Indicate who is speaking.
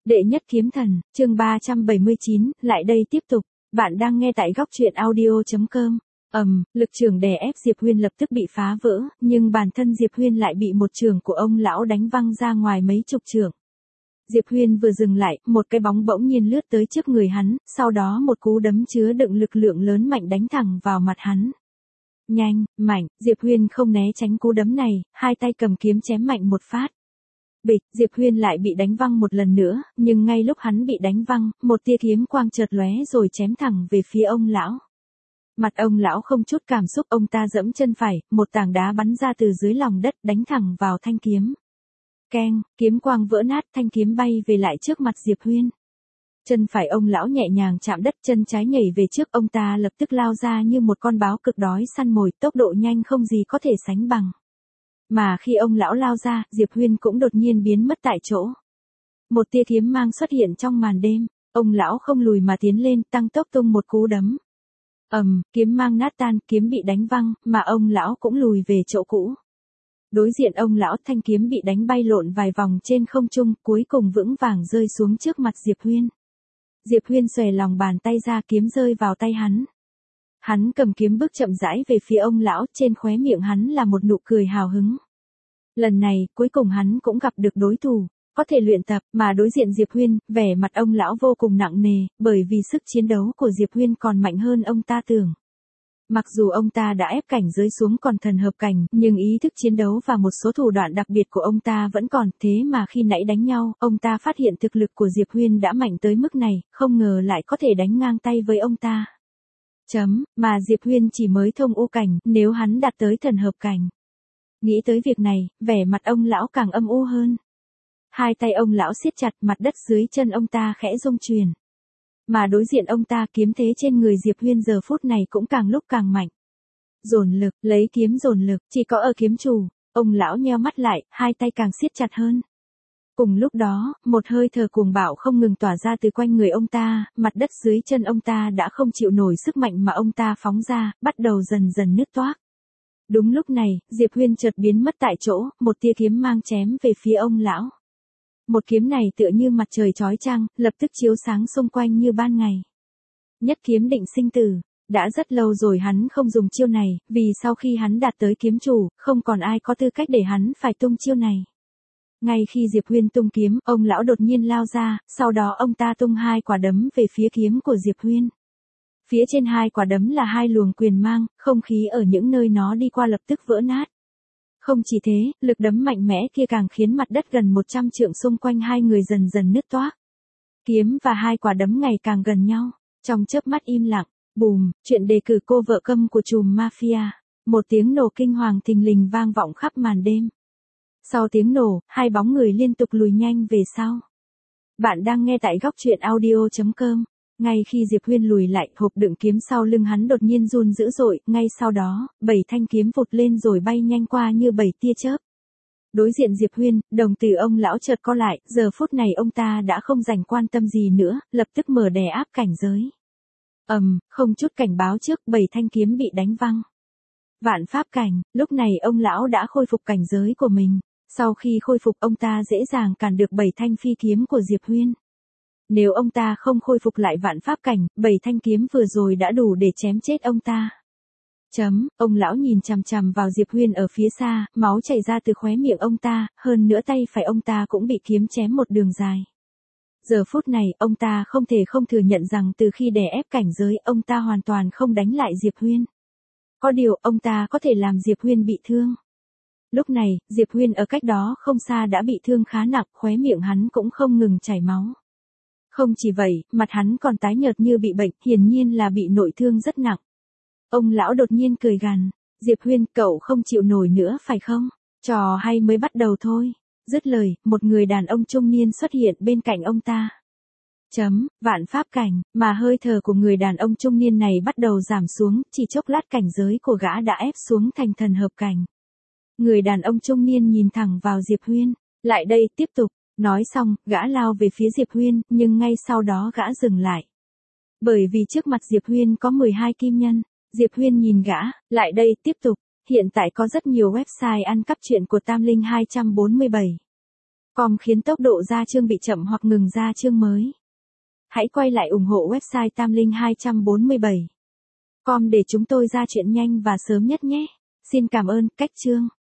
Speaker 1: Đệ nhất kiếm thần, chương 379, lại đây tiếp tục. Bạn đang nghe tại góc truyện audio.com. Lực trường đè ép Diệp Huyên lập tức bị phá vỡ, nhưng bản thân Diệp Huyên lại bị một trường của ông lão đánh văng ra ngoài mấy chục trường. Diệp Huyên vừa dừng lại, một cái bóng bỗng nhiên lướt tới trước người hắn, sau đó một cú đấm chứa đựng lực lượng lớn mạnh đánh thẳng vào mặt hắn. Nhanh, mạnh, Diệp Huyên không né tránh cú đấm này, hai tay cầm kiếm chém mạnh một phát. Bịch, Diệp Huyên lại bị đánh văng một lần nữa, nhưng ngay lúc hắn bị đánh văng, một tia kiếm quang chợt lóe rồi chém thẳng về phía ông lão. Mặt ông lão không chút cảm xúc, ông ta giẫm chân phải, một tảng đá bắn ra từ dưới lòng đất đánh thẳng vào thanh kiếm. Keng, kiếm quang vỡ nát, thanh kiếm bay về lại trước mặt Diệp Huyên. Chân phải ông lão nhẹ nhàng chạm đất, chân trái nhảy về trước, ông ta lập tức lao ra như một con báo cực đói săn mồi, tốc độ nhanh không gì có thể sánh bằng. Mà khi ông lão lao ra, Diệp Huyên cũng đột nhiên biến mất tại chỗ. Một tia kiếm mang xuất hiện trong màn đêm, ông lão không lùi mà tiến lên, tăng tốc tung một cú đấm. Kiếm mang nát tan, kiếm bị đánh văng, mà ông lão cũng lùi về chỗ cũ. Đối diện ông lão, thanh kiếm bị đánh bay lộn vài vòng trên không trung, cuối cùng vững vàng rơi xuống trước mặt Diệp Huyên. Diệp Huyên xòe lòng bàn tay ra, kiếm rơi vào tay hắn. Hắn cầm kiếm bước chậm rãi về phía ông lão, trên khóe miệng hắn là một nụ cười hào hứng. Lần này, cuối cùng hắn cũng gặp được đối thủ, có thể luyện tập, mà đối diện Diệp Huyên, vẻ mặt ông lão vô cùng nặng nề, bởi vì sức chiến đấu của Diệp Huyên còn mạnh hơn ông ta tưởng. Mặc dù ông ta đã ép cảnh giới xuống còn thần hợp cảnh, nhưng ý thức chiến đấu và một số thủ đoạn đặc biệt của ông ta vẫn còn, thế mà khi nãy đánh nhau, ông ta phát hiện thực lực của Diệp Huyên đã mạnh tới mức này, không ngờ lại có thể đánh ngang tay với ông ta. Mà Diệp Huyên chỉ mới thông u cảnh, nếu hắn đạt tới thần hợp cảnh. Nghĩ tới việc này, vẻ mặt ông lão càng âm u hơn. Hai tay ông lão siết chặt, mặt đất dưới chân ông ta khẽ rung chuyển. Mà đối diện ông ta, kiếm thế trên người Diệp Huyên giờ phút này cũng càng lúc càng mạnh. Dồn lực, lấy kiếm dồn lực, chỉ có ở kiếm chủ, ông lão nheo mắt lại, hai tay càng siết chặt hơn. Cùng lúc đó, một hơi thở cuồng bạo không ngừng tỏa ra từ quanh người ông ta, mặt đất dưới chân ông ta đã không chịu nổi sức mạnh mà ông ta phóng ra, bắt đầu dần dần nứt toác. Đúng lúc này, Diệp Huyên chợt biến mất tại chỗ, một tia kiếm mang chém về phía ông lão. Một kiếm này tựa như mặt trời chói chang, lập tức chiếu sáng xung quanh như ban ngày. Nhất kiếm định sinh tử, đã rất lâu rồi hắn không dùng chiêu này, vì sau khi hắn đạt tới kiếm chủ, không còn ai có tư cách để hắn phải tung chiêu này. Ngay khi Diệp Huyên tung kiếm, ông lão đột nhiên lao ra, sau đó ông ta tung hai quả đấm về phía kiếm của Diệp Huyên. Phía trên hai quả đấm là hai luồng quyền mang, không khí ở những nơi nó đi qua lập tức vỡ nát. Không chỉ thế, lực đấm mạnh mẽ kia càng khiến mặt đất gần 100 trượng xung quanh hai người dần dần nứt toác. Kiếm và hai quả đấm ngày càng gần nhau, trong chớp mắt im lặng, bùm, chuyện đề cử cô vợ câm của trùm mafia. Một tiếng nổ kinh hoàng thình lình vang vọng khắp màn đêm. Sau tiếng nổ, hai bóng người liên tục lùi nhanh về sau. Bạn đang nghe tại góc truyện audio.com. Ngay khi Diệp Huyên lùi lại, hộp đựng kiếm sau lưng hắn đột nhiên run dữ dội, ngay sau đó, 7 thanh kiếm vụt lên rồi bay nhanh qua như 7 tia chớp. Đối diện Diệp Huyên, đồng tử ông lão chợt co lại, giờ phút này ông ta đã không dành quan tâm gì nữa, lập tức mở đè áp cảnh giới. Không chút cảnh báo trước, 7 thanh kiếm bị đánh văng. Vạn pháp cảnh, lúc này ông lão đã khôi phục cảnh giới của mình. Sau khi khôi phục, ông ta dễ dàng cản được 7 thanh phi kiếm của Diệp Huyên. Nếu ông ta không khôi phục lại vạn pháp cảnh, 7 thanh kiếm vừa rồi đã đủ để chém chết ông ta. Ông lão nhìn chằm chằm vào Diệp Huyên ở phía xa, máu chảy ra từ khóe miệng ông ta, hơn nữa tay phải ông ta cũng bị kiếm chém một đường dài. Giờ phút này, ông ta không thể không thừa nhận rằng từ khi đè ép cảnh giới, ông ta hoàn toàn không đánh lại Diệp Huyên. Có điều, ông ta có thể làm Diệp Huyên bị thương. Lúc này, Diệp Huyên ở cách đó không xa đã bị thương khá nặng, khóe miệng hắn cũng không ngừng chảy máu. Không chỉ vậy, mặt hắn còn tái nhợt như bị bệnh, hiển nhiên là bị nội thương rất nặng. Ông lão đột nhiên cười gằn, Diệp Huyên, cậu không chịu nổi nữa phải không? Trò hay mới bắt đầu thôi. Dứt lời, một người đàn ông trung niên xuất hiện bên cạnh ông ta. Vạn pháp cảnh, mà hơi thở của người đàn ông trung niên này bắt đầu giảm xuống, chỉ chốc lát cảnh giới của gã đã ép xuống thành thần hợp cảnh. Người đàn ông trung niên nhìn thẳng vào Diệp Huyên, lại đây, tiếp tục. Nói xong, gã lao về phía Diệp Huyên, nhưng ngay sau đó gã dừng lại. Bởi vì trước mặt Diệp Huyên có 12 kim nhân, Diệp Huyên nhìn gã, lại đây, tiếp tục. Hiện tại có rất nhiều website ăn cắp truyện của Tam Linh 247. Com khiến tốc độ ra chương bị chậm hoặc ngừng ra chương mới. Hãy quay lại ủng hộ website Tam Linh 247. Com để chúng tôi ra chuyện nhanh và sớm nhất nhé. Xin cảm ơn, cách chương.